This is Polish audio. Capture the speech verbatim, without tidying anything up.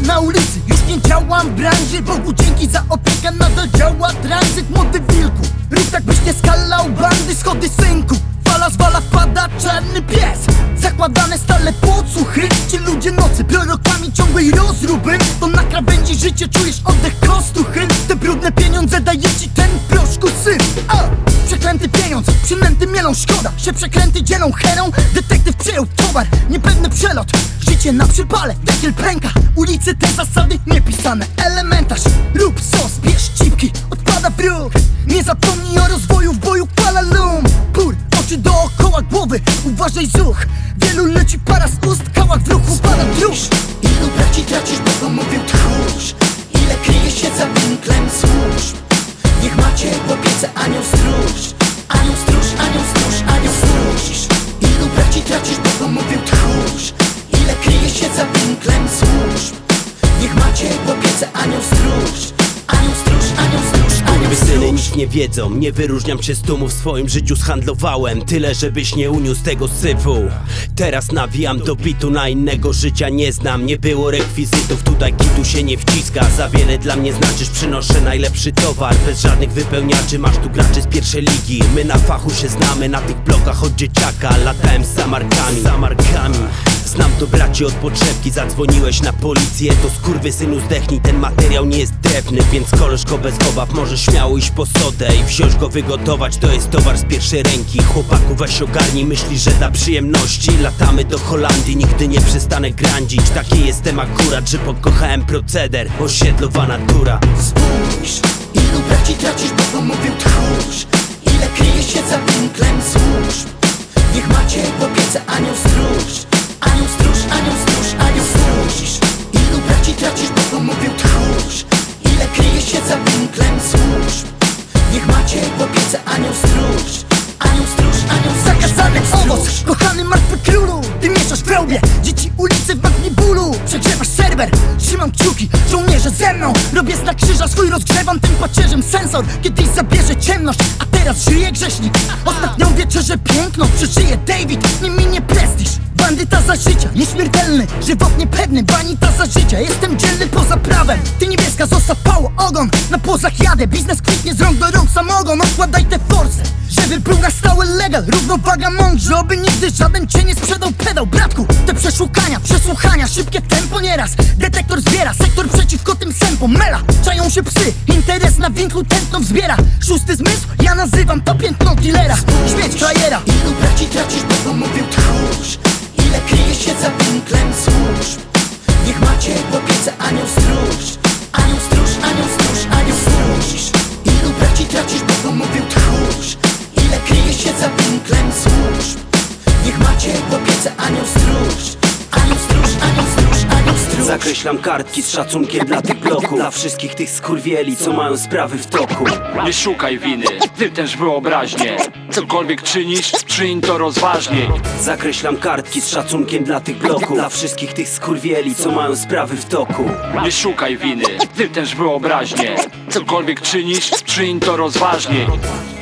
na ulicy, już nie działam w branży. Bogu dzięki za opiekę, nadal działa tranzyt. Młody wilku, rób tak byś nie skalał bandy. Schody synku, fala zwala, wpada czarny pies. Zakładane stale podsłuchy, ci ludzie nocy prorokami ciągłej rozruby. To na krawędzi życie czujesz oddech kostuchy. Te brudne pieniądze daje ci ten w proszku syf. A! Przeklęty pieniądz, przynęty mielą, szkoda się przekręty dzielą herą. Detektyw przejął towar, niepewny przelot. Życie na przypale, dekiel pęka. Ulicy te zasady niepisane. Elementarz, rób sos, bierz cipki, odpada w ruch. Nie zapomnij o rozwoju w boju Kuala Lumpur. Oczy dookoła głowy, uważaj zuch. Wielu leci para z ust, kałak w ruchu pada druż. Ilu braci tracisz, bo to mówił tchórz. Ile kryje się za winklem służb. Niech macie w opiece anioł stróż. Anioł stróż, anioł stróż, anioł stróż. Ilu braci tracisz, bo to mówił tchórz. Ile kryje się za winklem służb. Niech macie w opiece anioł stróż. Anioł stróż, anioł stróż, anioł stróż. Syny nic nie wiedzą, nie wyróżniam się z tłumu. W swoim życiu zhandlowałem tyle, żebyś nie uniósł tego syfu. Teraz nawijam do bitu, na innego życia nie znam. Nie było rekwizytów, tutaj kitu się nie wciska. Za wiele dla mnie znaczysz, przynoszę najlepszy towar. Bez żadnych wypełniaczy, masz tu graczy z pierwszej ligi. My na fachu się znamy, na tych blokach od dzieciaka. Latałem z samarkami, samarkami. Znam to braci od potrzebki, zadzwoniłeś na policję. To skurwysynu zdechnij, ten materiał nie jest drewny. Więc koleżko bez obaw może śmiało iść po sodę i wziąć go wygotować, to jest towar z pierwszej ręki. Chłopaku weź ogarnij, myślisz, że dla przyjemności latamy do Holandii, nigdy nie przestanę grandzić. Taki jestem akurat, że pokochałem proceder, osiedlowa natura. Spójrz, ilu braci tracisz, bo to mówił tchórz. Ile kryje się za winklem służb. Niech macie w opiece anioł stróż. Anioł stróż, anioł stróż, anioł stróż. Ilu braci tracisz, bo to mówił tchórz. Ile kryje się za winklem służb. Niech macie w opiece anioł stróż. Anioł stróż, anioł stróż. Zakazany owoc, kochany martwy królu. Ty mieszasz w wełbie, dzieci ulicy w bagnie bólu. Przegrzewasz serwer, trzymam kciuki, żołnierze ze mną. Robię znak krzyża, swój rozgrzewam tym pacierzem sensor. Kiedyś zabierze ciemność, a teraz żyje grzesznik. Ostatnią wieczerzę piękną przeżyje David, nie minie prestiż. Bandyta za życia, nieśmiertelny, żywot niepewny. Banita za życia, jestem dzielny poza prawem. Ty niebieska, zostaw pało, ogon. Na płozach jadę, biznes kwitnie z rąk do rąk samogon. Odkładaj te force, żeby był na stałe legal. Równowaga mądrze, oby nigdy żaden cię nie sprzedał pedał. Bratku, te przeszukania, przesłuchania, szybkie tempo nieraz. Detektor zbiera, sektor przeciwko tym sępom. Mela, czają się psy, interes na winklu tętno wzbiera. Szósty zmysł, ja nazywam to piętno dealera. Śmieć krajera. Ilu braci tracisz, bo to mówił tchórz. Ile kryje się za winklem służb. Niech macie w opiece anioł stróż. Anioł stróż, anioł stróż, anioł stróż. Ilu braci tracisz, bo to mówił tchórz. Ile kryje się za winklem służb. Niech macie w opiece anioł stróż. Anioł stróż, anioł stróż, anioł stróż. Zakreślam kartki z szacunkiem dla tych bloków. Dla wszystkich tych skurwieli, co mają sprawy w toku. Nie szukaj winy, ty też wyobraźnię. Cokolwiek czynisz, czyń to rozważnie. Zakreślam kartki z szacunkiem dla tych bloków. Dla wszystkich tych skurwieli, co mają sprawy w toku. Nie szukaj winy, ty też wyobraźnię. Cokolwiek czynisz, czyń to rozważnie.